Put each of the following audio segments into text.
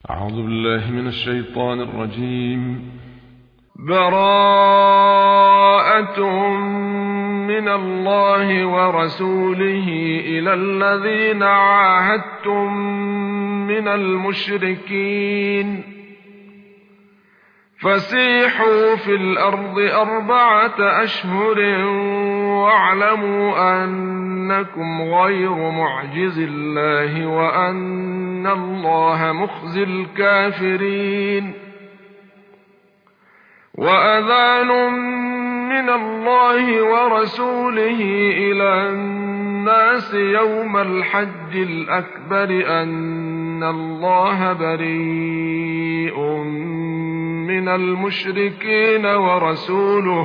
أعوذ بالله من الشيطان الرجيم. براءة من الله ورسوله إلى الذين عاهدتم من المشركين فسيحوا في الأرض 4 أشهر واعلموا أنكم غير معجز الله وأن الله مخزي الكافرين. وأذان من الله ورسوله إلى الناس يوم الحج الأكبر أن الله بريء من المشركين ورسوله،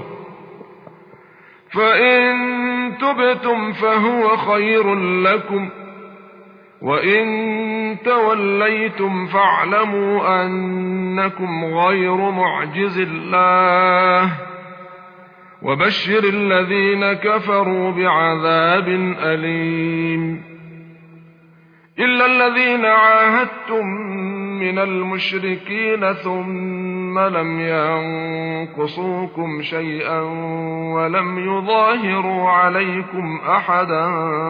فإن تبتم فهو خير لكم، وإن توليتم فاعلموا أنكم غير معجز الله، وبشر الذين كفروا بعذاب أليم. إلا الذين عاهدتم من المشركين ثم لم ينقصوكم شيئا ولم يظاهروا عليكم أحدا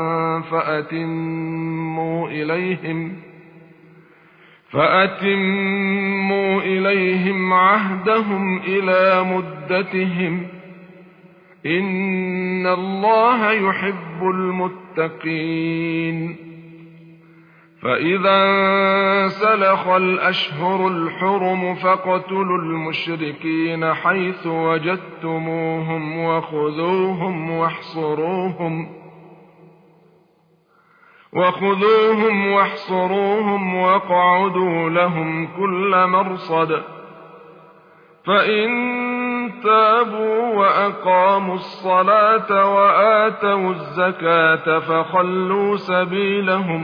فأتموا إليهم عهدهم إلى مدتهم، إن الله يحب المتقين. فإذا انسلخ الأشهر الحرم فاقتلوا المشركين حيث وجدتموهم وخذوهم واحصروهم واقعدوا لهم كل مرصد، فإن تابوا وأقاموا الصلاة وآتوا الزكاة فخلوا سبيلهم،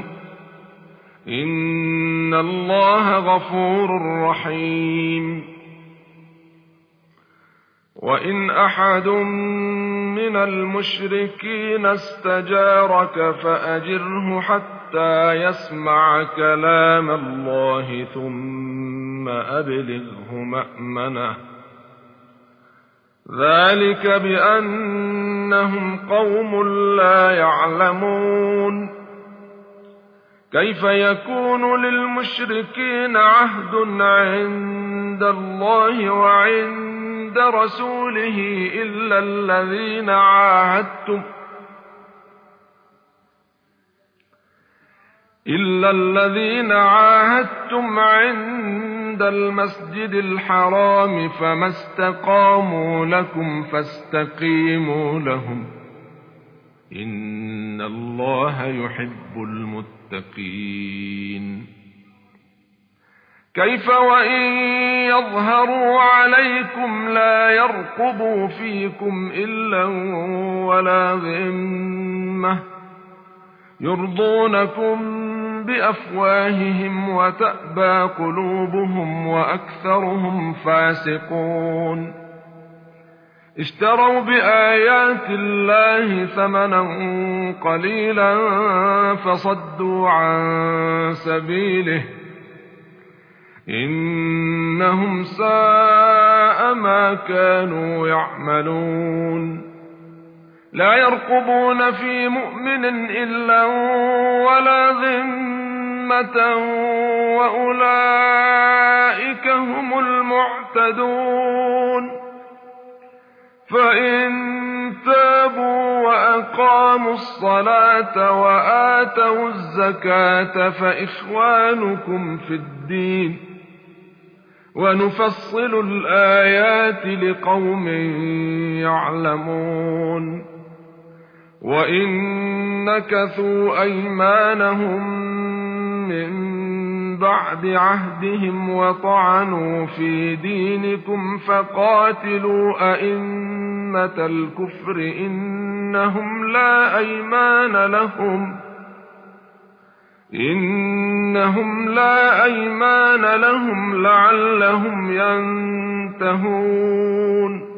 إن الله غفور رحيم. وإن أحد من المشركين استجارك فأجره حتى يسمع كلام الله ثم أبلغه مأمنه، ذلك بأنهم قوم لا يعلمون. كيف يكون للمشركين عهد عند الله وعند رسوله إلا الذين عاهدتم عند المسجد الحرام، فما استقاموا لكم فاستقيموا لهم، إن الله يحب المتقين. كيف وإن يظهروا عليكم لا يرقبوا فيكم إلا ولا ذمة، يرضونكم بأفواههم وتأبى قلوبهم وأكثرهم فاسقون. اشتروا بآيات الله ثمنا قليلا فصدوا عن سبيله، إنهم ساء ما كانوا يعملون. لا يرقبون في مؤمن إلا ولا ذمة وأولئك هم المعتدون. فإن تابوا وأقاموا الصلاة وآتوا الزكاة فإخوانكم في الدين، ونفصل الآيات لقوم يعلمون. وإن نكثوا أيمانهم من بعد عهدهم وطعنوا في دينكم فقاتلوا أئمة الكفر إنهم لا أيمان لهم لعلهم ينتهون.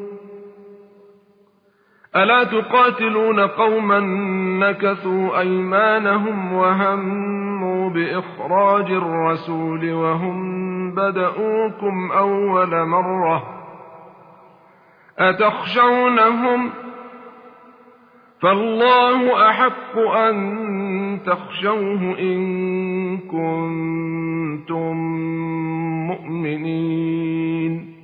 ألا تقاتلون قوما نكثوا أيمانهم وهموا فرحوا بإخراج الرسول وهم بدؤوكم أول مرة أتخشونهم فالله أحق أن تخشوه إن كنتم مؤمنين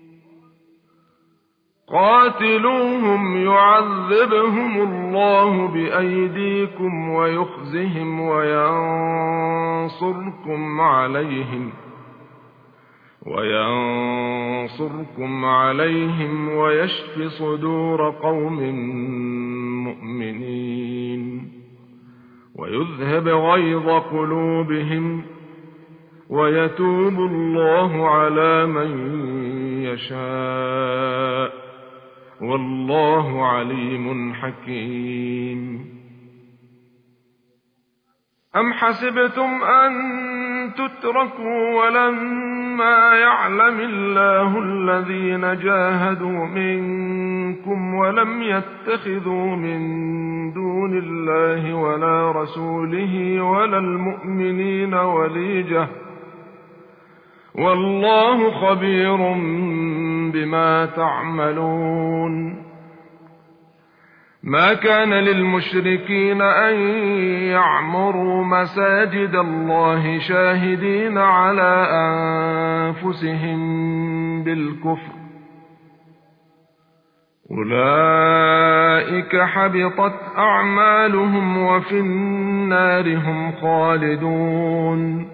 قاتلوهم يعذبهم الله بأيديكم ويخزهم وينصركم عليهم ويشف صدور قوم مؤمنين ويذهب غيظ قلوبهم ويتوب الله على من يشاء والله عليم حكيم أم حسبتم أن تتركوا ولما يعلم الله الذين جاهدوا منكم ولم يتخذوا من دون الله ولا رسوله ولا المؤمنين وليجة والله خبير بما تعملون ما كان للمشركين أن يعمروا مساجد الله شاهدين على أنفسهم بالكفر أولئك حبطت أعمالهم وفي النار هم خالدون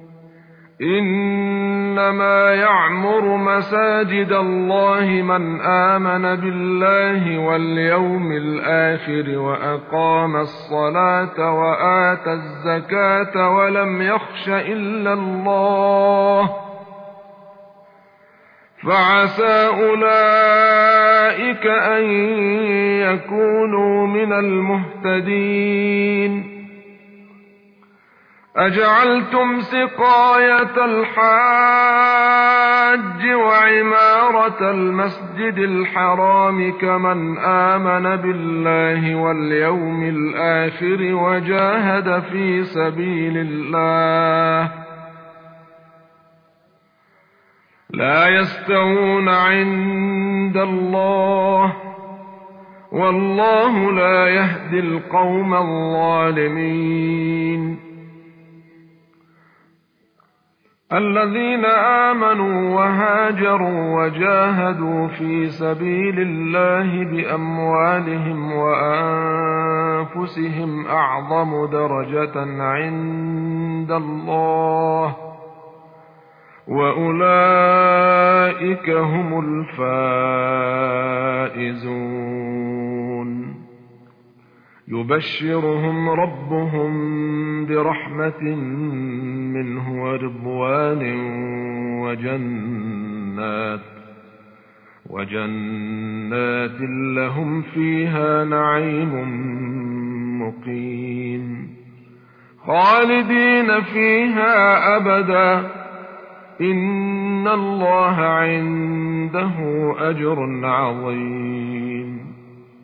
إنما يعمر مساجد الله من آمن بالله واليوم الآخر وأقام الصلاة وآتى الزكاة ولم يخش إلا الله فعسى أولئك أن يكونوا من المهتدين أجعلتم سقاية الحاج وعمارة المسجد الحرام كمن آمن بالله واليوم الآخر وجاهد في سبيل الله لا يستوون عند الله والله لا يهدي القوم الظالمين الذين آمنوا وهاجروا وجاهدوا في سبيل الله بأموالهم وأنفسهم أعظم درجة عند الله وأولئك هم الفائزون يبشرهم ربهم برحمة منه ورضوان وجنات لهم فيها نعيم مقيم خالدين فيها أبدا إن الله عنده أجر عظيم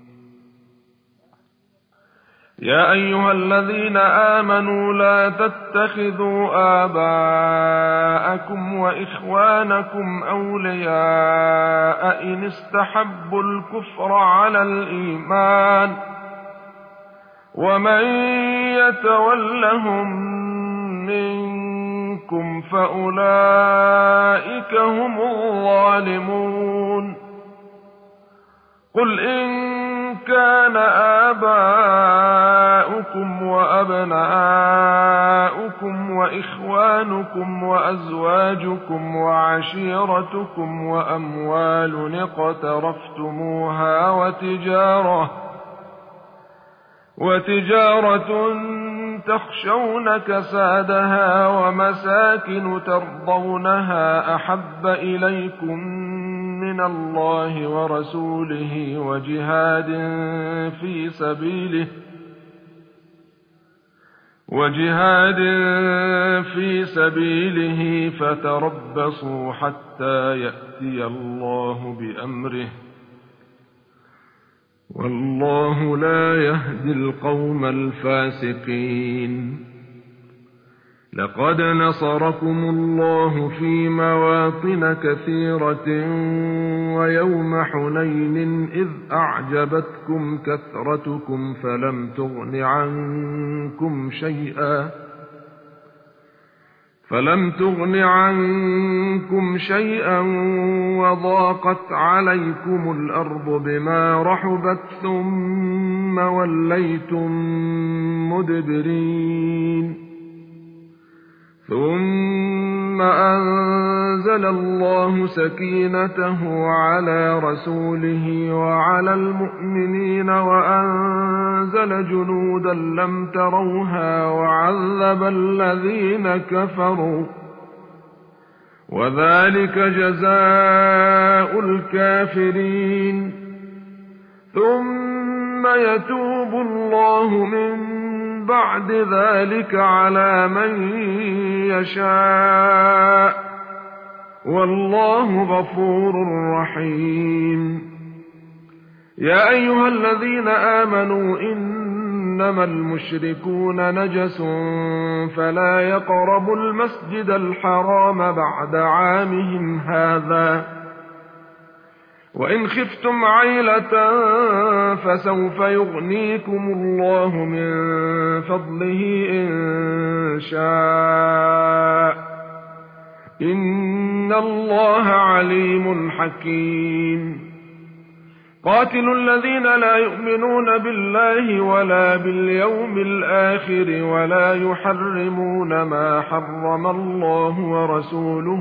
يا أيها الذين آمنوا لا تتخذوا آباءكم وإخوانكم أولياء إن استحبوا الكفر على الإيمان ومن يتولهم منكم فأولئك هم الظالمون قل إن كان آباؤكم وأبناؤكم وإخوانكم وأزواجكم وعشيرتكم وأموال اقترفتموها وتجارة تخشون كسادها ومساكن ترضونها أحب إليكم من الله ورسوله وجهاد في سبيله فتربصوا حتى يأتي الله بأمره والله لا يهدي القوم الفاسقين لقد نصركم الله في مواطن كثيرة ويوم حنين إذ أعجبتكم كثرتكم فلم تغن عنكم شيئا وضاقت عليكم الأرض بما رحبت ثم وليتم مدبرين ثم أنزل الله سكينته على رسوله وعلى المؤمنين وأنزل جنودا لم تروها وعذب الذين كفروا وذلك جزاء الكافرين ثم يتوب الله من بعد ذلك على من يشاء والله غفور رحيم يا أيها الذين آمنوا إنما المشركون نجس فلا يقربوا المسجد الحرام بعد عامهم هذا وإن خفتم عيلة فسوف يغنيكم الله من فضله إن شاء إن الله عليم حكيم قاتلوا الذين لا يؤمنون بالله ولا باليوم الآخر ولا يحرمون ما حرم الله ورسوله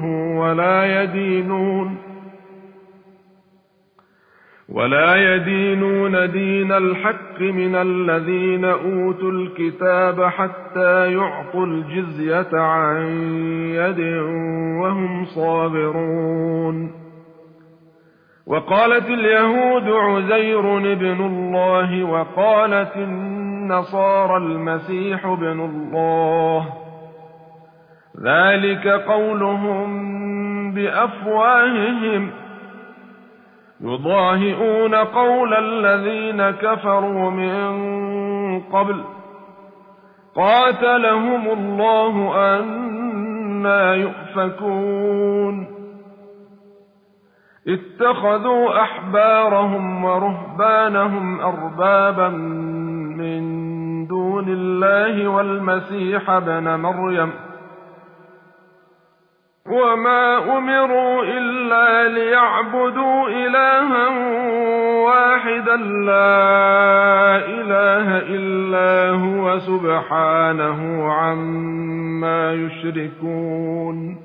ولا يدينون دين الحق من الذين أوتوا الكتاب حتى يعطوا الجزية عن يد وهم صاغرون وقالت اليهود عزير ابن الله وقالت النصارى المسيح ابن الله ذلك قولهم بأفواههم يضاهئون قول الذين كفروا من قبل قاتلهم الله أنى يؤفكون اتخذوا أحبارهم ورهبانهم أربابا من دون الله والمسيح ابن مريم وما أمروا إلا ليعبدوا إلها واحدا لا إله إلا هو سبحانه عما يشركون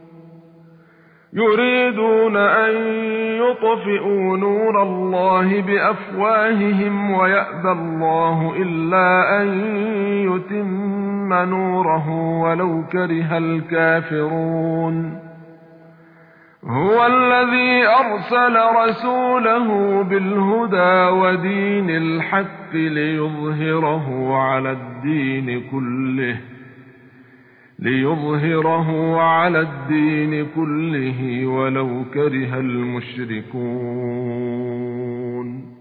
يريدون أن يطفئوا نور الله بأفواههم ويأبى الله إلا أن يتم نوره ولو كره الكافرون هو الذي أرسل رسوله بالهدى ودين الحق ليظهره على الدين كله ولو كره المشركون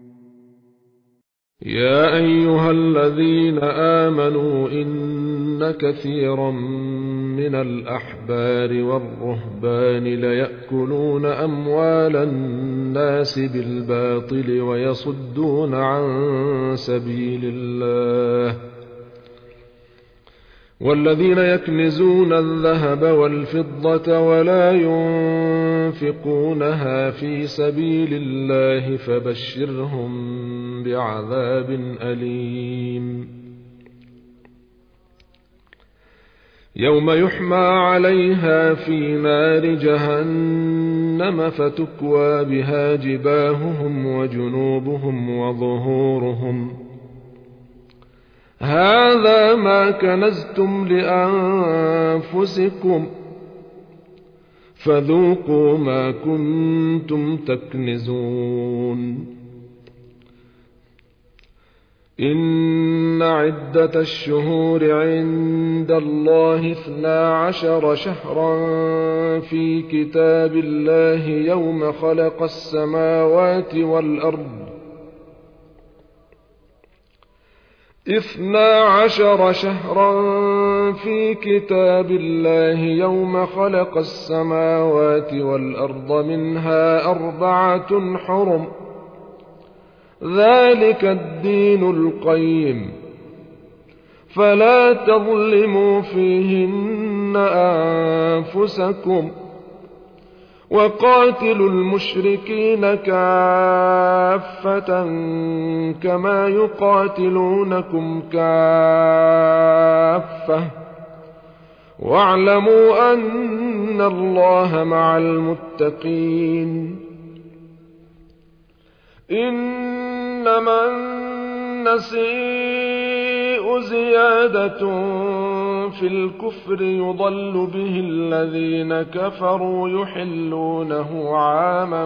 يا أيها الذين آمنوا إن كثيرا من الأحبار والرهبان ليأكلون أموال الناس بالباطل ويصدون عن سبيل الله والذين يكنزون الذهب والفضة ولا ينفقونها في سبيل الله فبشرهم بعذاب أليم يوم يحمى عليها في نار جهنم فتكوى بها جباههم وجنوبهم وظهورهم هذا ما كنزتم لأنفسكم فذوقوا ما كنتم تكنزون إن عدة الشهور عند الله 12 شهرا في كتاب الله يوم خلق السماوات والأرض 12 شهرا في كتاب الله يوم خلق السماوات والأرض منها 4 حرم ذلك الدين القيم فلا تظلموا فيهن أنفسكم وقاتلوا المشركين كافة كما يقاتلونكم كافة واعلموا أن الله مع المتقين إنما النسيء زيادة في الكفر يضل به الذين كفروا يحلونه عاما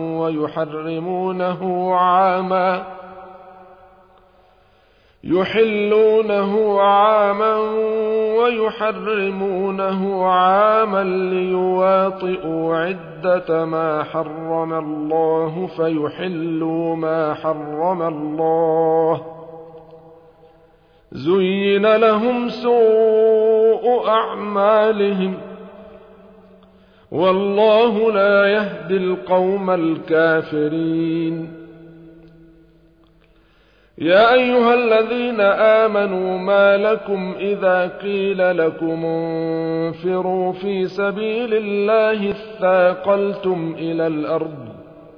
ويحرمونه عاما ليواطئوا عدة ما حرم الله فيحلوا ما حرم الله زين لهم سوء أعمالهم والله لا يهدي القوم الكافرين يا أيها الذين آمنوا ما لكم إذا قيل لكم انفروا في سبيل الله اثاقلتم إلى الأرض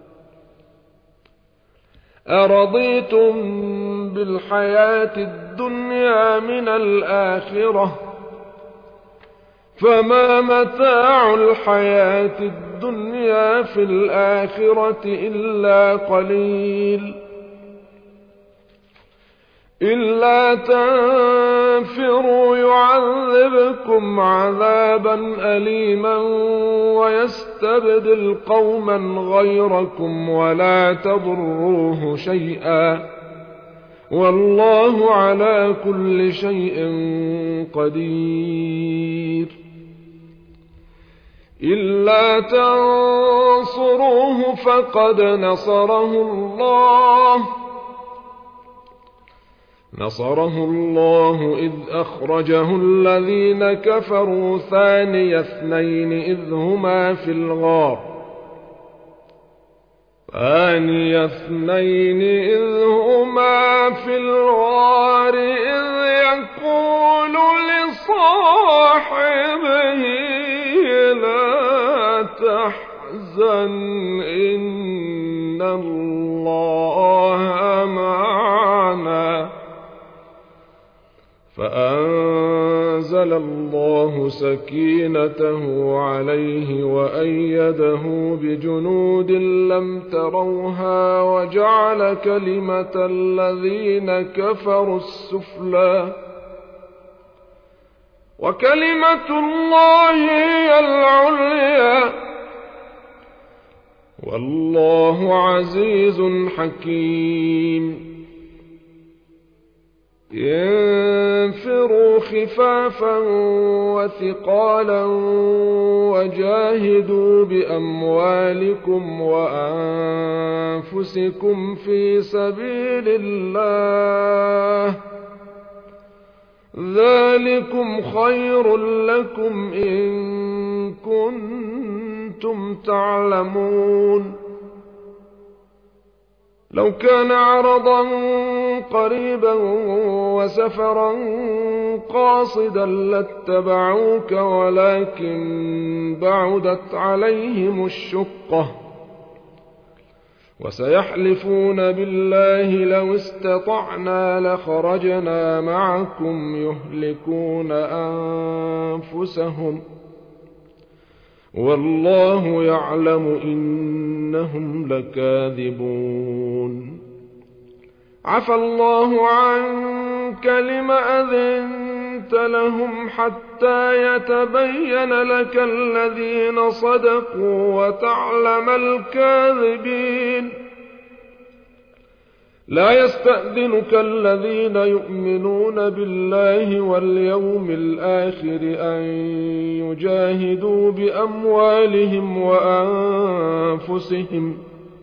أرضيتم بالحياة الدنيا من الآخرة فما متاع الحياة الدنيا في الآخرة إلا قليل إلا تنفروا يعذبكم عذابا أليما ويستبدل قوما غيركم ولا تضروه شيئا والله على كل شيء قدير إلا تنصروه فقد نصره الله إذ أخرجه الذين كفروا ثاني اثنين إذ هما في الغار إذ يقول لصاحبه لا تحزن إن الله معنا فأنزل الله سكينته عليه وأيده بجنود لم تروها وجعل كلمة الذين كفروا السفلى وكلمة الله هي العليا والله عزيز حكيم انفروا خفافا وثقالا وجاهدوا بأموالكم وأنفسكم في سبيل الله ذلكم خير لكم إن كنتم تعلمون لو كان عرضا قريبا وسفرا قاصدا لاتبعوك ولكن بعدت عليهم الشقة وسيحلفون بالله لو استطعنا لخرجنا معكم يهلكون أنفسهم والله يعلم إنهم لكاذبون عفى الله عنك لم أذنت لهم حتى يتبين لك الذين صدقوا وتعلم الكاذبين لا يستأذنك الذين يؤمنون بالله واليوم الآخر أن يجاهدوا بأموالهم وأنفسهم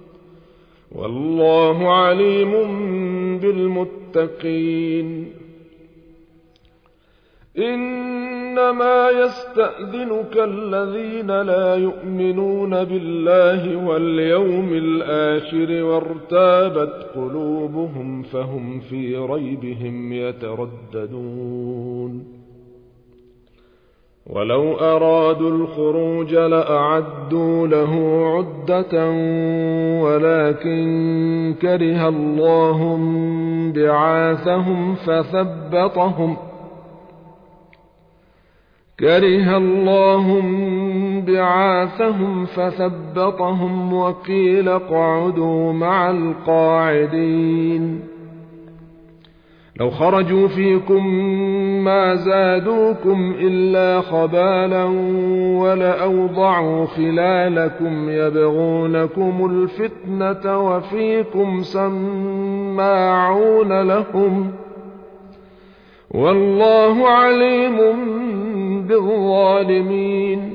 والله عليم بالمتقين إنما يستأذنك الذين لا يؤمنون بالله واليوم الآخر وارتابت قلوبهم فهم في ريبهم يترددون ولو أرادوا الخروج لأعدوا له عدة ولكن كره الله بعاثهم فثبطهم وقيل اقعدوا مع القاعدين لو خرجوا فيكم ما زادوكم إلا خبالا ولأوضعوا خلالكم يبغونكم الفتنة وفيكم سماعون لهم والله عليم بالظالمين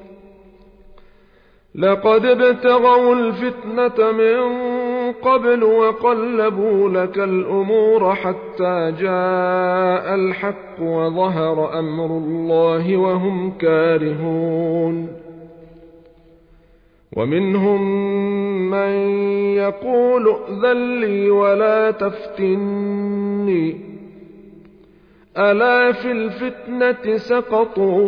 لقد ابتغوا الفتنة من قبل وقلبوا لك الأمور حتى جاء الحق وظهر أمر الله وهم كارهون ومنهم من يقول ائذن لي ولا تفتني ألا في الفتنة سقطوا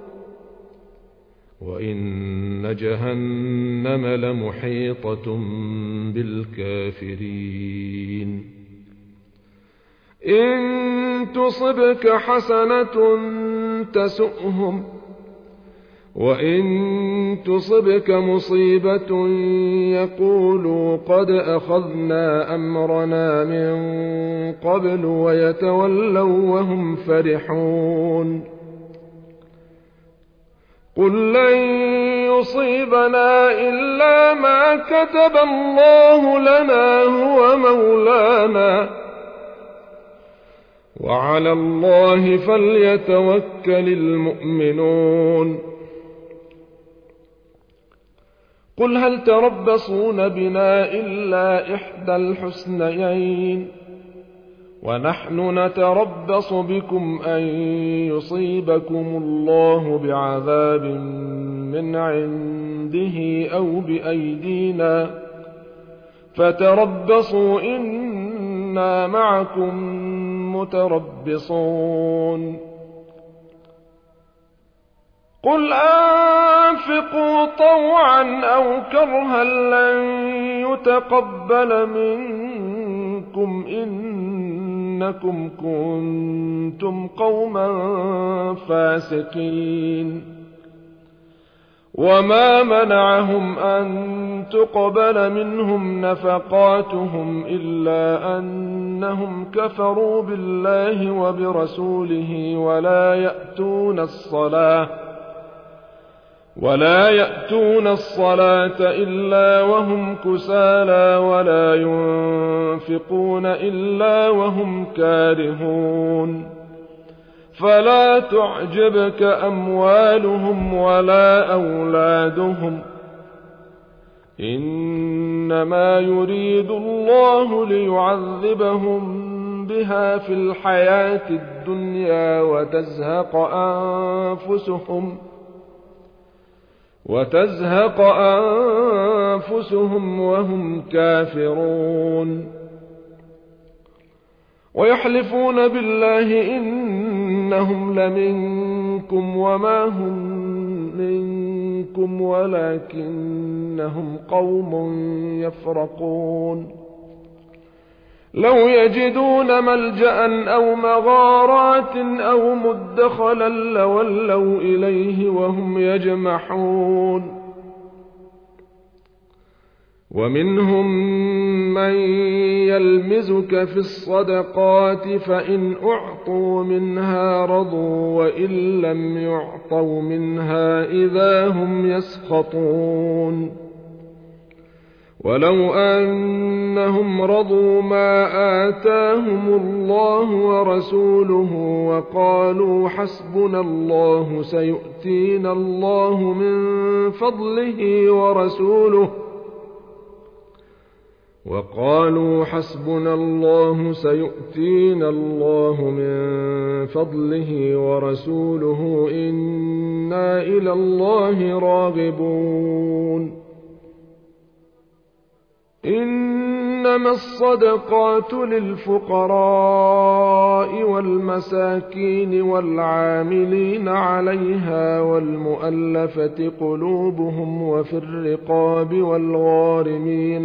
وإن جهنم لمحيطة بالكافرين إن تصبك حسنة تسؤهم وإن تصبك مصيبة يقولوا قد أخذنا أمرنا من قبل ويتولوا وهم فرحون قل لن يصيبنا إلا ما كتب الله لنا هو مولانا وعلى الله فليتوكل المؤمنون قل هل تربصون بنا إلا إحدى الحسنيين ونحن نتربص بكم أن يصيبكم الله بعذاب من عنده أو بأيدينا فتربصوا إنا معكم متربصون قل أنفقوا طوعا أو كرها لن يتقبل منكم إنكم كنتم قوما فاسقين وما منعهم أن تقبل منهم نفقاتهم إلا أنهم كفروا بالله وبرسوله ولا يأتون الصلاة إلا وهم كسالى ولا ينفقون إلا وهم كارهون فلا تعجبك أموالهم ولا أولادهم إنما يريد الله ليعذبهم بها في الحياة الدنيا وتزهق أنفسهم وهم كافرون ويحلفون بالله إنهم لمنكم وما هم منكم ولكنهم قوم يفرقون لو يجدون ملجأ أو مغارات أو مدخلا لولوا إليه وهم يجمحون ومنهم من يلمزك في الصدقات فإن أعطوا منها رضوا وإن لم يعطوا منها إذا هم يسخطون ولو أنهم رضوا ما آتاهم الله ورسوله وقالوا حسبنا الله سيؤتينا الله من فضله وقالوا حسبنا الله سيؤتينا الله من فضله ورسوله إنا إلى الله راغبون. إنما الصدقات للفقراء والمساكين والعاملين عليها والمؤلفة قلوبهم وفي الرقاب والغارمين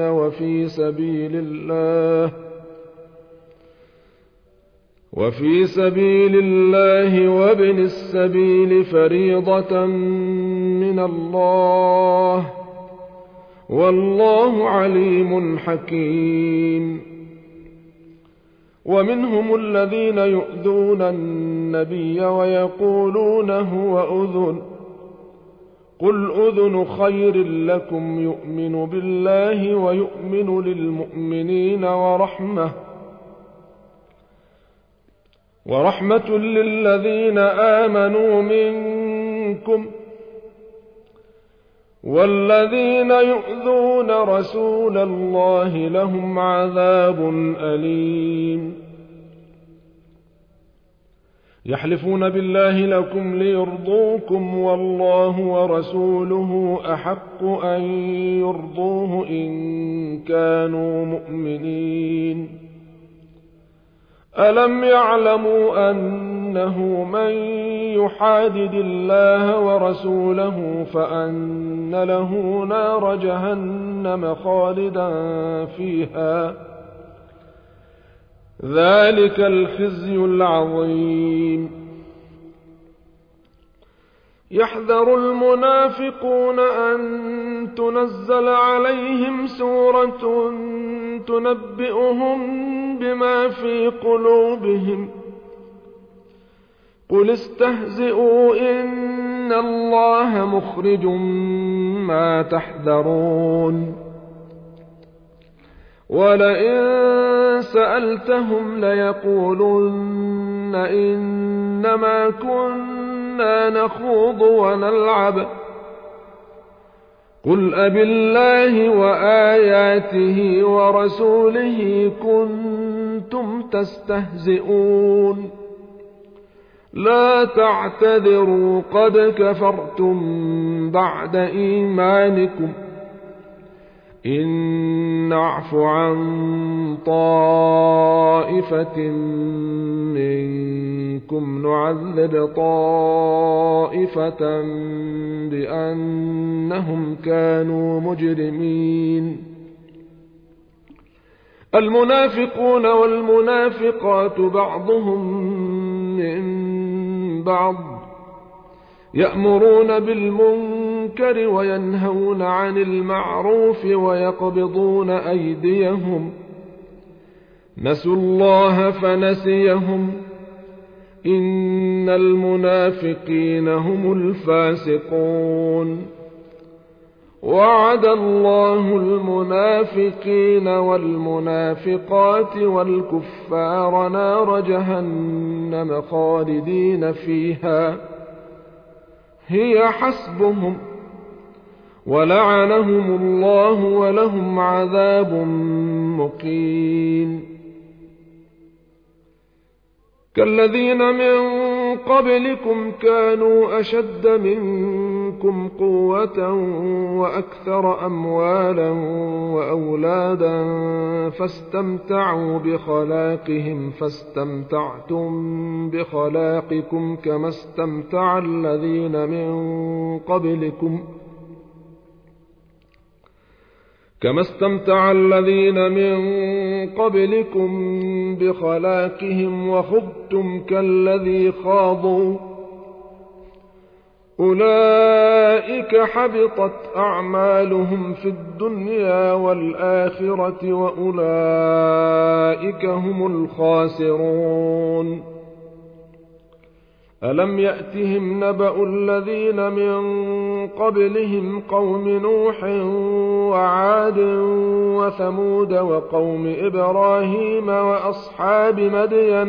وفي سبيل الله وابن السبيل فريضة من الله والله عليم حكيم. ومنهم الذين يؤذون النبي ويقولون هو أذن قل أذن خير لكم يؤمن بالله ويؤمن للمؤمنين ورحمة للذين آمنوا منكم والذين يؤذون رسول الله لهم عذاب أليم. يحلفون بالله لكم ليرضوكم والله ورسوله أحق أن يرضوه إن كانوا مؤمنين. ألم يعلموا أنه من يحادد الله ورسوله فأن له نار جهنم خالدا فيها ذلك الخزي العظيم. يحذر المنافقون أن تنزل عليهم سورة تنبئهم بما في قلوبهم قل استهزئوا إن الله مخرج ما تحذرون. ولئن سألتهم ليقولن إنما كنا نخوض ونلعب قل أبالله وآياته ورسوله كنتم تستهزئون لا تعتذروا قد كفرتم بعد إيمانكم إن نعف عن طائفة منكم نعذب طائفة بأنهم كانوا مجرمين. المنافقون والمنافقات بعضهم من بعض يأمرون بالمنكر وينهون عن المعروف ويقبضون أيديهم نسوا الله فنسيهم إن المنافقين هم الفاسقون. وعد الله المنافقين والمنافقات والكفار نار جهنم خالدين فيها هي حسبهم ولعنهم الله ولهم عذاب مقيم. كالذين من قبلكم كانوا أشد منكم قوة وأكثر أموالا وأولادا فاستمتعوا بخلاقهم فاستمتعتم بخلاقكم كما استمتع الذين من قبلكم بخلاقهم وخضتم كالذي خاضوا أولئك حبطت أعمالهم في الدنيا والآخرة وأولئك هم الخاسرون. ألم يأتهم نبأ الذين من قبلهم قوم نوح وعاد وثمود وقوم إبراهيم وأصحاب مدين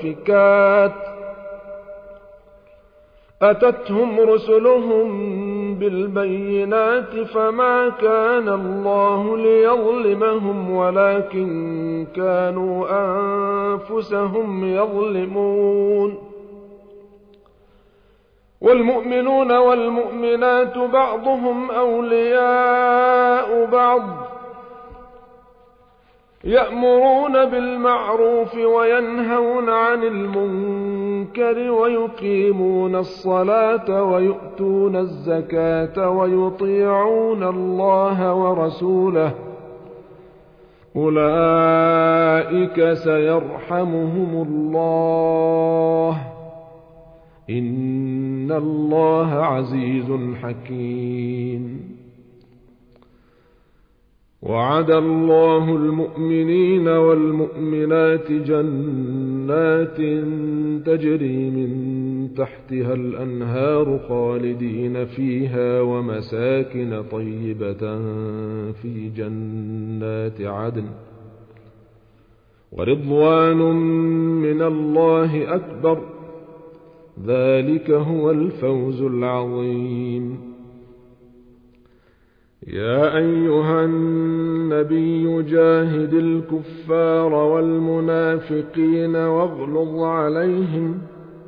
والمؤتفكات أتتهم رسلهم بالبينات فما كان الله ليظلمهم ولكن كانوا أنفسهم يظلمون. والمؤمنون والمؤمنات بعضهم أولياء بعض يأمرون بالمعروف وينهون عن المنكر ويقيمون الصلاة ويؤتون الزكاة ويطيعون الله ورسوله أولئك سيرحمهم الله إن الله عزيز حكيم. وعد الله المؤمنين والمؤمنات جنات تجري من تحتها الأنهار خالدين فيها ومساكن طيبة في جنات عدن ورضوان من الله أكبر ذلك هو الفوز العظيم. يا أيها النبي جاهد الكفار والمنافقين واغلظ عليهم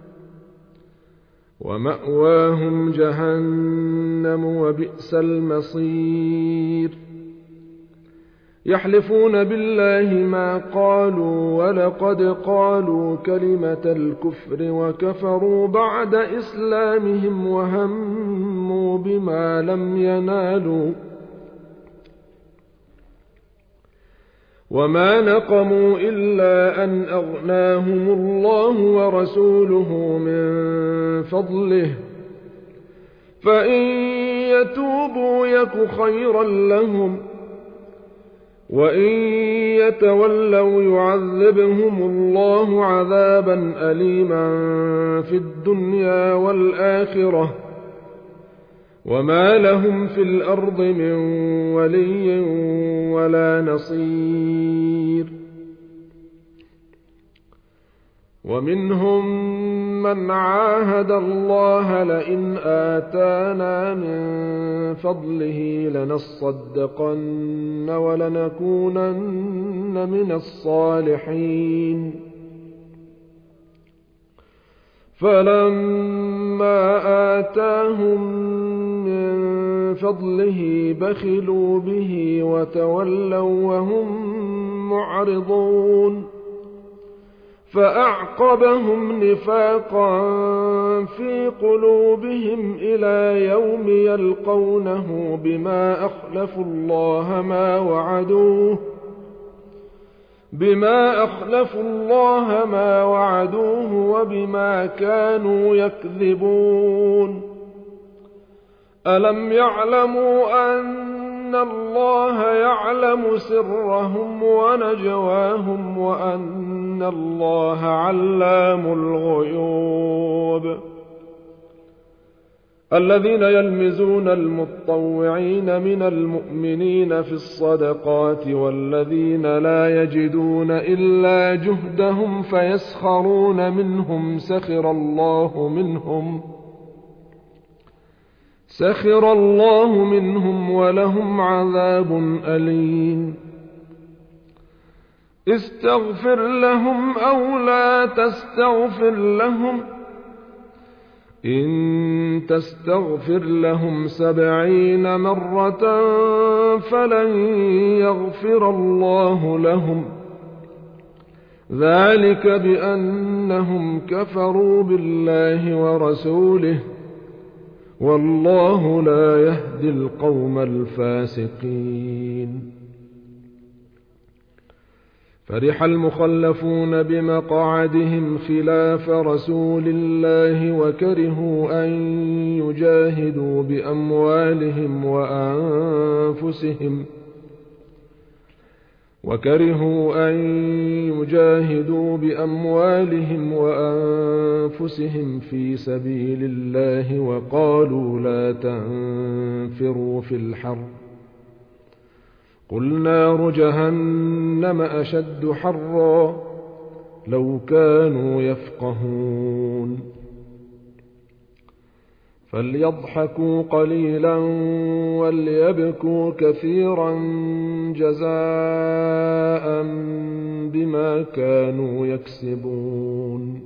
ومأواهم جهنم وبئس المصير. يحلفون بالله ما قالوا ولقد قالوا كلمة الكفر وكفروا بعد إسلامهم وهموا بما لم ينالوا وما نقموا إلا أن أغناهم الله ورسوله من فضله فإن يتوبوا يك خيرا لهم وإن يتولوا يعذبهم الله عذابا أليما في الدنيا والآخرة وما لهم في الأرض من ولي ولا نصير. ومنهم من عاهد الله لئن آتانا من فضله لنصدقن ولنكونن من الصالحين فلما آتاهم من فضله بخلوا به وتولوا وهم معرضون فأعقبهم نفاقا في قلوبهم إلى يوم يلقونه بما أخلفوا الله ما وعدوه وبما كانوا يكذبون. ألم يعلموا أن الله يعلم سرهم ونجواهم وأن الله علام الغيوب. الذين يلمزون المطوعين من المؤمنين في الصدقات والذين لا يجدون إلا جهدهم فيسخرون منهم سخر الله منهم ولهم عذاب أليم. استغفر لهم أو لا تستغفر لهم إن تستغفر لهم 70 مرة فلن يغفر الله لهم ذلك بأنهم كفروا بالله ورسوله والله لا يهدي القوم الفاسقين. فرح المخلفون بمقعدهم خلاف رسول الله وكرهوا أن يجاهدوا بأموالهم وأنفسهم في سبيل الله وقالوا لا تنفروا في الحر قل نار جهنم أشد حرا لو كانوا يفقهون. فليضحكوا قليلا وليبكوا كثيرا جزاء بما كانوا يكسبون.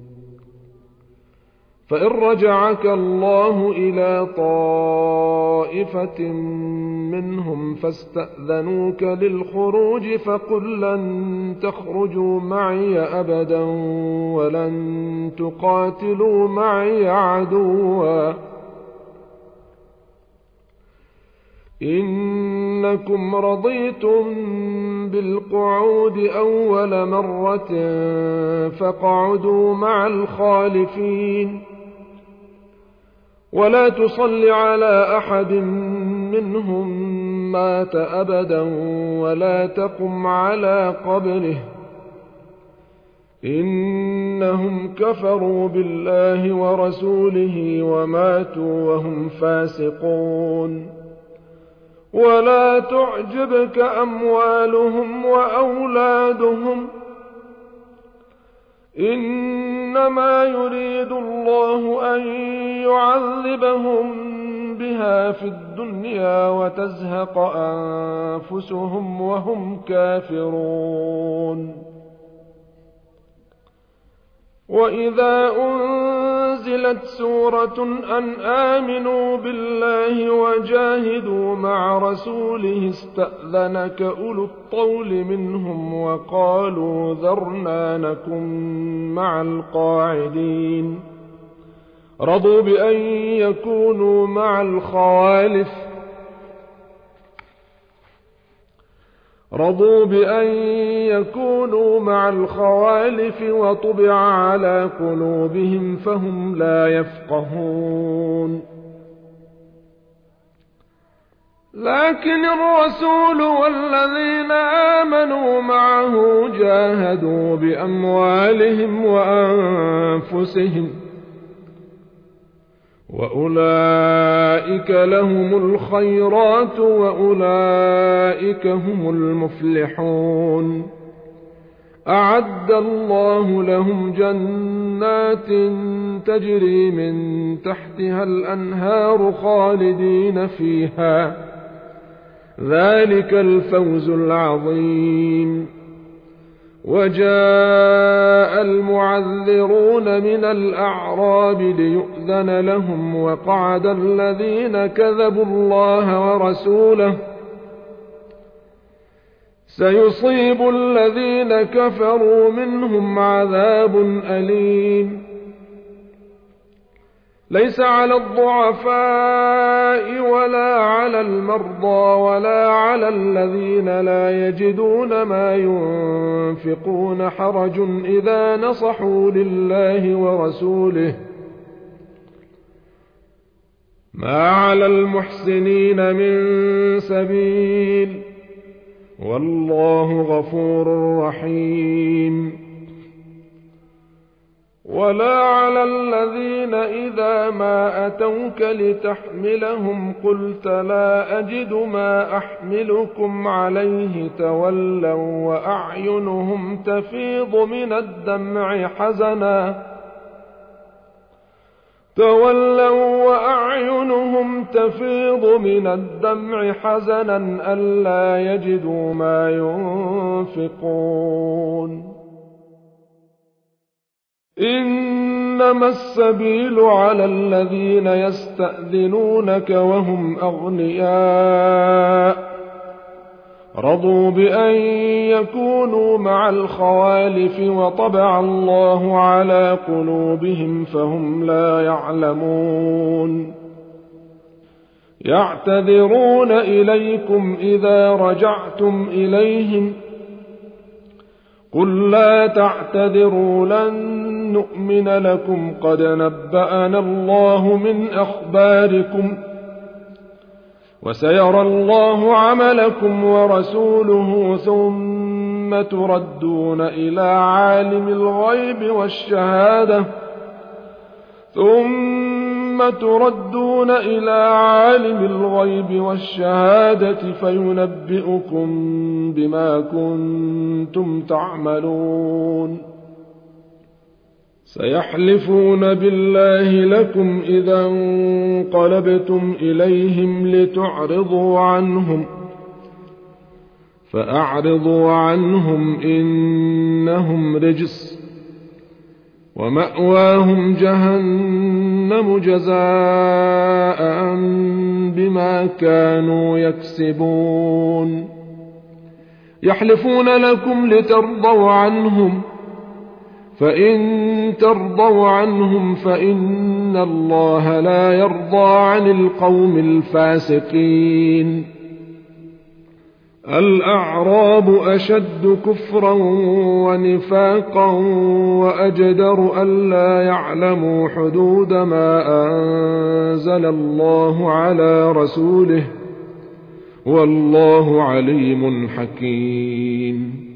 فإن رجعك الله إلى طائفة منهم فاستأذنوك للخروج فقل لن تخرجوا معي أبدا ولن تقاتلوا معي عدوا إنكم رضيتم بالقعود أول مرة فاقعدوا مع الخالفين ولا تصل على أحد منهم مات أبدا ولا تقم على قبره إنهم كفروا بالله ورسوله وماتوا وهم فاسقون. ولا تعجبك أموالهم وأولادهم إنما يريد الله أن يعذبهم بها في الدنيا وتزهق أنفسهم وهم كافرون. وإذا أنزلت سورة أن آمنوا بالله وجاهدوا مع رسوله استأذنك أولو الطول منهم وقالوا ذرنا نكن مع القاعدين رضوا بأن يكونوا مع الخوالف وطبع على قلوبهم فهم لا يفقهون. لكن الرسول والذين آمنوا معه جاهدوا بأموالهم وأنفسهم وأولئك لهم الخيرات وأولئك هم المفلحون. أعد الله لهم جنات تجري من تحتها الأنهار خالدين فيها ذلك الفوز العظيم. وجاء المعذرون من الأعراب ليؤذن لهم وقعد الذين كذبوا الله ورسوله سيصيب الذين كفروا منهم عذاب أليم. ليس على الضعفاء ولا على المرضى ولا على الذين لا يجدون ما ينفقون حرج إذا نصحوا لله ورسوله ما على المحسنين من سبيل والله غفور رحيم. ولا على الذين إذا ما أتوك لتحملهم قلت لا أجد ما أحملكم عليه تولوا وأعينهم تفيض من الدمع حزنا ألا يجدوا ما ينفقون. إنما السبيل على الذين يستأذنونك وهم أغنياء رضوا بأن يكونوا مع الخوالف وطبع الله على قلوبهم فهم لا يعلمون. يعتذرون إليكم إذا رجعتم إليهم قل لا تعتذروا لن نؤمن لكم قد نبأنا الله من أخباركم وسيرى الله عملكم ورسوله ثم تردون إلى عالم الغيب والشهادة فينبئكم بما كنتم تعملون. سيحلفون بالله لكم إذا انقلبتم إليهم لتعرضوا عنهم فأعرضوا عنهم إنهم رجس ومأواهم جهنم جزاء بما كانوا يكسبون يحلفون لكم لترضوا عنهم فإن ترضوا عنهم فإن الله لا يرضى عن القوم الفاسقين الأعراب أشد كفرا ونفاقا وأجدر ألا يعلموا حدود ما أنزل الله على رسوله والله عليم حكيم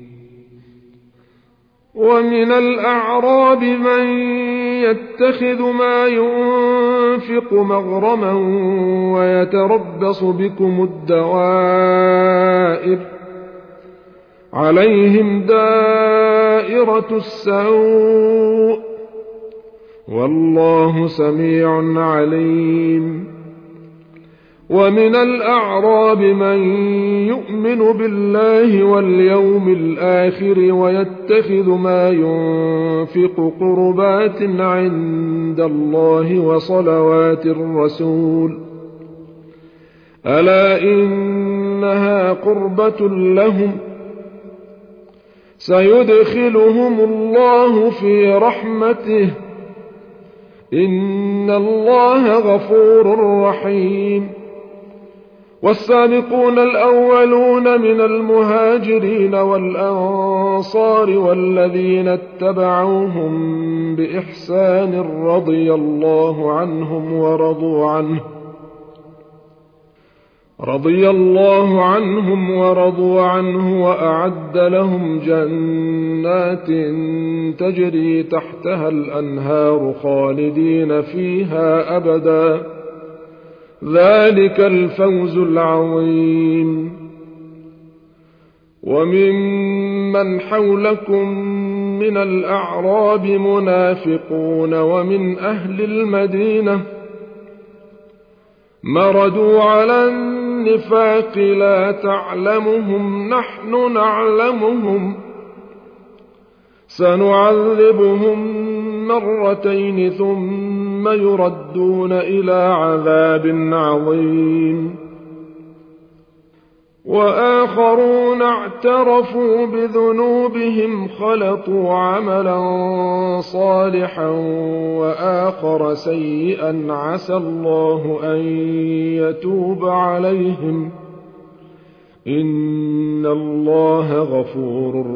ومن الأعراب من يتخذ ما ينفق مغرما ويتربص بكم الدوائر عليهم دائرة السوء والله سميع عليم ومن الأعراب من يؤمن بالله واليوم الآخر ويتخذ ما ينفق قربات عند الله وصلوات الرسول ألا إنها قربة لهم سيدخلهم الله في رحمته إن الله غفور رحيم والسابقون الأولون من المهاجرين والأنصار والذين اتبعوهم بإحسان رضي الله عنهم ورضوا عنه وأعد لهم جنات تجري تحتها الأنهار خالدين فيها أبدا ذلك الفوز العظيم وممن حولكم من الأعراب منافقون ومن أهل المدينة مردوا على النفاق لا تعلمهم نحن نعلمهم سنعذبهم مرتين ثم يردون إلى عذاب عظيم وآخرون اعترفوا بذنوبهم خلطوا عملا صالحا وآخر سيئا عسى الله أن يتوب عليهم إن الله غفور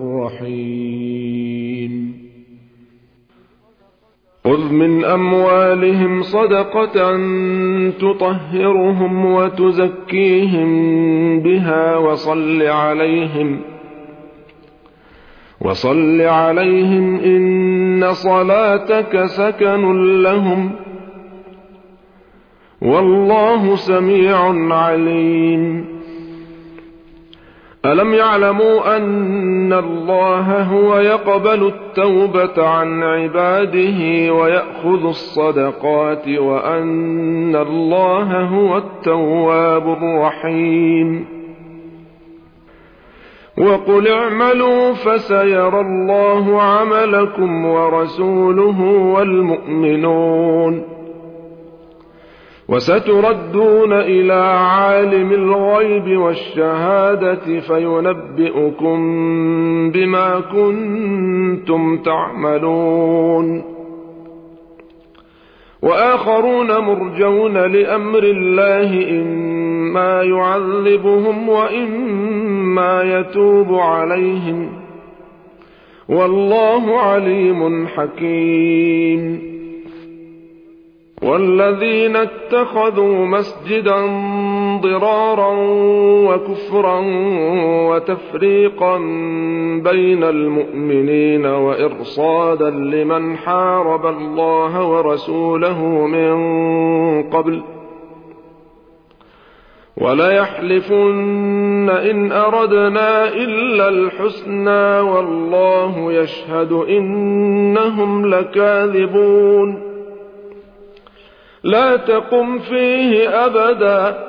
رحيم خذ من أموالهم صدقة تطهرهم وتزكيهم بها وصل عليهم إن صلاتك سكن لهم والله سميع عليم ألم يعلموا أن الله هو يقبل التوبة عن عباده ويأخذ الصدقات وأن الله هو التواب الرحيم وقل اعملوا فسيرى الله عملكم ورسوله والمؤمنون وستردون إلى عالم الغيب والشهادة فينبئكم بما كنتم تعملون وآخرون مرجون لأمر الله إما يعذبهم وإما يتوب عليهم والله عليم حكيم والذين اتخذوا مسجدا ضرارا وكفرا وتفريقا بين المؤمنين وإرصادا لمن حارب الله ورسوله من قبل وليحلفن إن أردنا إلا الحسنى والله يشهد إنهم لكاذبون لا تقم فيه أبدا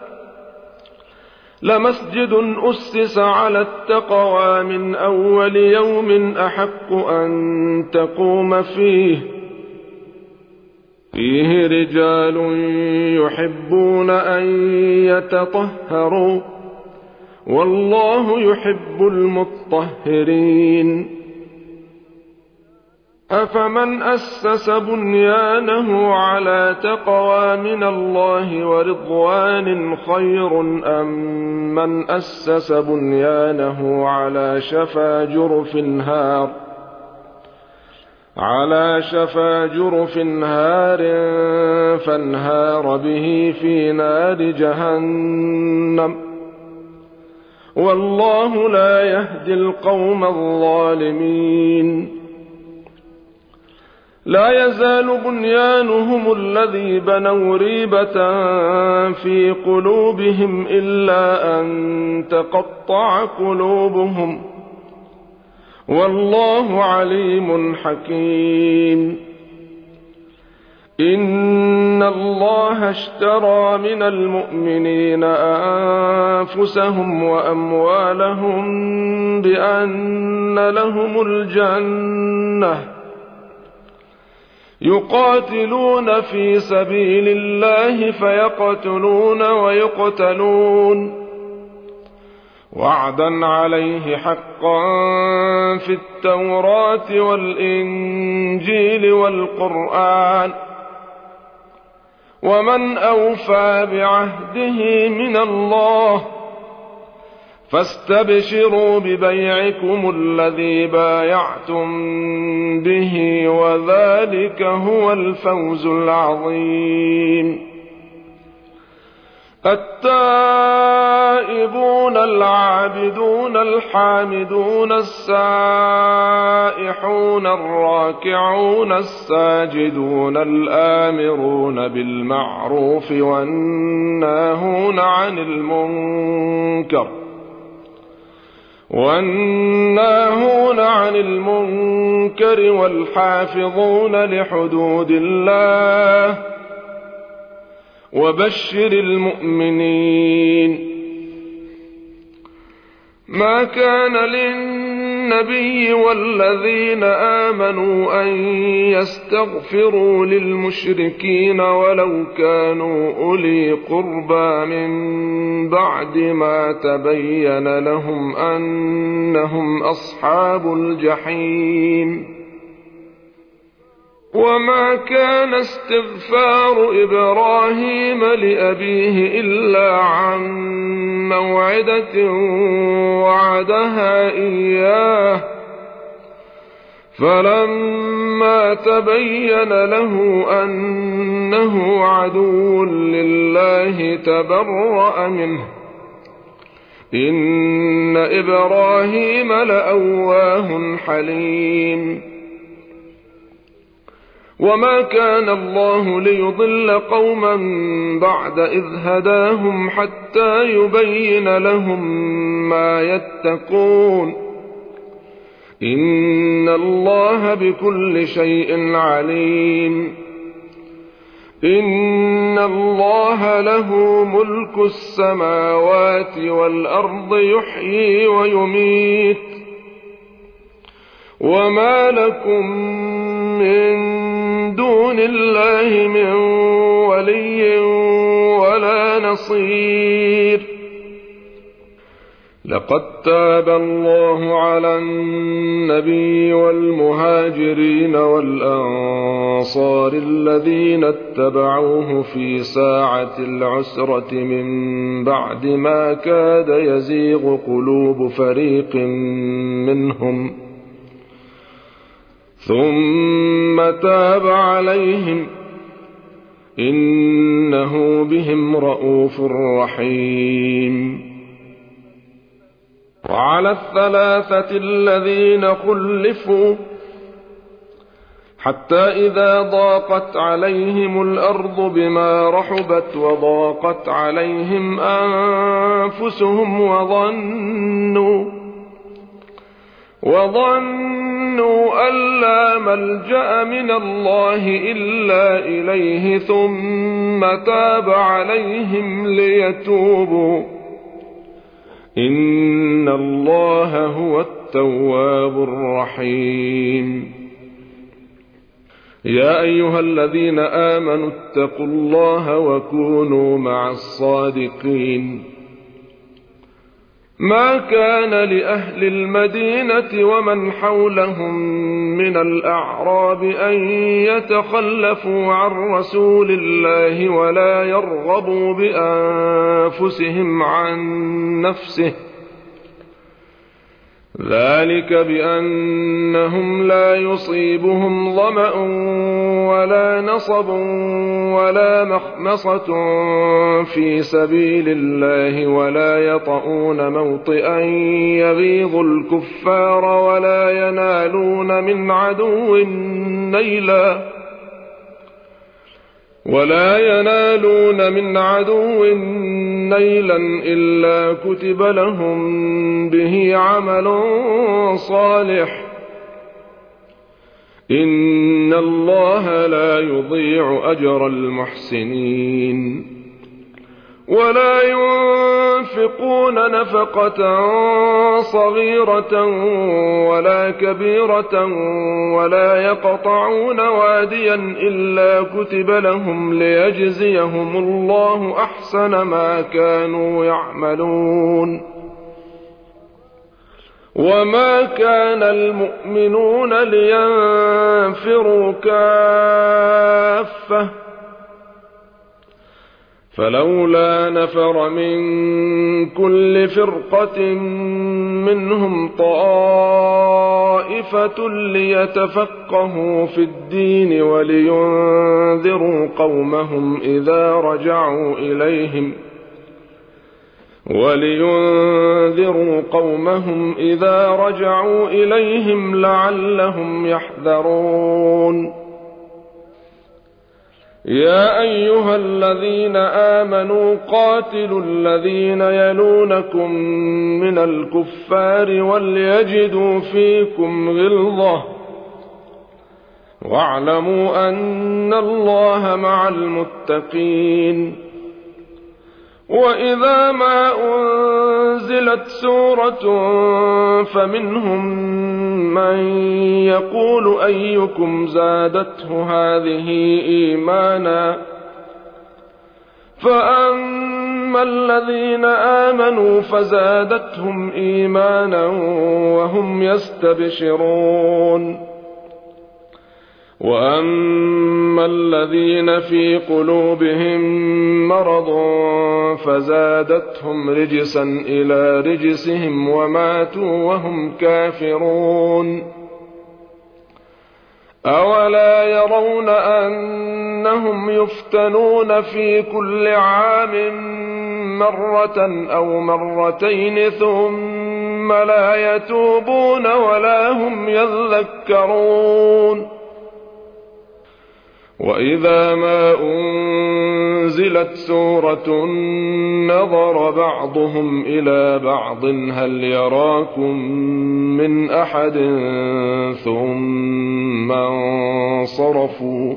لمسجد أسس على التقوى من أول يوم أحق أن تقوم فيه رجال يحبون أن يتطهروا والله يحب المطهرين أفمن أسس بنيانه على تقوى من الله ورضوان خير أم من أسس بنيانه على شفا جرف هار فانهار به في نار جهنم والله لا يهدي القوم الظالمين لا يزال بنيانهم الذي بنوا ريبة في قلوبهم إلا أن تقطع قلوبهم والله عليم حكيم إن الله اشترى من المؤمنين أنفسهم وأموالهم بأن لهم الجنة يقاتلون في سبيل الله فيقتلون ويقتلون وعدا عليه حقا في التوراة والإنجيل والقرآن ومن أوفى بعهده من الله فاستبشروا ببيعكم الذي بايعتم به وذلك هو الفوز العظيم التائبون العابدون الحامدون السائحون الراكعون الساجدون الآمرون بالمعروف والناهون عن المنكر والحافظون لحدود الله وبشر المؤمنين ما كان للنبي والذين آمنوا أن يستغفروا للمشركين ولو كانوا أولي قربى من بعد ما تبين لهم أنهم أصحاب الجحيم وما كان استغفار إبراهيم لأبيه إلا عن موعدة وعدها إياه فلما تبين له أنه عدو لله تبرأ منه إن إبراهيم لأواه حليم وما كان الله ليضل قوما بعد إذ هداهم حتى يبين لهم ما يتقون إن الله بكل شيء عليم إن الله له ملك السماوات والأرض يحيي ويميت وما لكم من دون الله من ولي ولا نصير لقد تاب الله على النبي والمهاجرين والأنصار الذين اتبعوه في ساعة العسرة من بعد ما كاد يزيغ قلوب فريق منهم ثم تاب عليهم إنه بهم رءوف رحيم وعلى الثلاثة الذين خلفوا حتى إذا ضاقت عليهم الأرض بما رحبت وضاقت عليهم أنفسهم وظنوا أن لا ملجأ من الله إلا إليه ثم تاب عليهم ليتوبوا إن الله هو التواب الرحيم. يا أيها الذين آمنوا اتقوا الله وكونوا مع الصادقين. ما كان لأهل المدينة ومن حولهم من الأعراب أن يتخلفوا عن رسول الله ولا يرغبوا بأنفسهم عن نفسه، ذلك بأنهم لا يصيبهم ظمأ ولا نصب ولا مخمصة في سبيل الله ولا يطؤون موطئا يغيظ الكفار ولا ينالون من عدو نيلا إلا كتب لهم به عمل صالح إن الله لا يضيع أجر المحسنين. ولا ينفقون نفقة صغيرة ولا كبيرة ولا يقطعون واديا إلا كتب لهم ليجزيهم الله أحسن ما كانوا يعملون. وما كان المؤمنون لينفروا كافة فلولا نفر من كل فرقة منهم طائفة ليتفقهوا في الدين ولينذروا قومهم إذا رجعوا إليهم لعلهم يحذرون. يا أيها الذين آمنوا قاتلوا الذين يلونكم من الكفار وليجدوا فيكم غلظة واعلموا أن الله مع المتقين. وإذا ما أنزلت سورة فمنهم من يقول أيكم زادته هذه إيمانا فأما الذين آمنوا فزادتهم إيمانا وهم يستبشرون. وأما الذين في قلوبهم مرض فزادتهم رجسا إلى رجسهم وماتوا وهم كافرون. أولا يرون أنهم يفتنون في كل عام مرة أو مرتين ثم لا يتوبون ولا هم يذكرون. وإذا ما أنزلت سورة نظر بعضهم إلى بعض هل يراكم من أحد ثم انصرفوا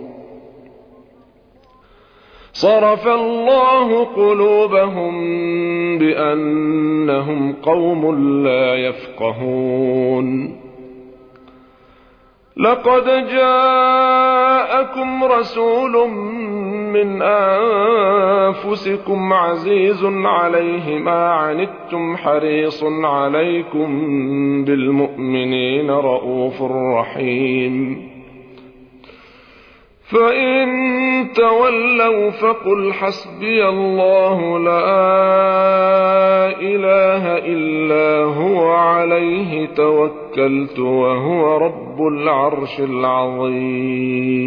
صرف الله قلوبهم بأنهم قوم لا يفقهون. لقد جاءكم رسول من أنفسكم عزيز عليه ما عنتم حريص عليكم بالمؤمنين رءوف رحيم. فإن تولوا فقل حسبي الله لا إله إلا هو عليه توكلت وهو رب العرش العظيم.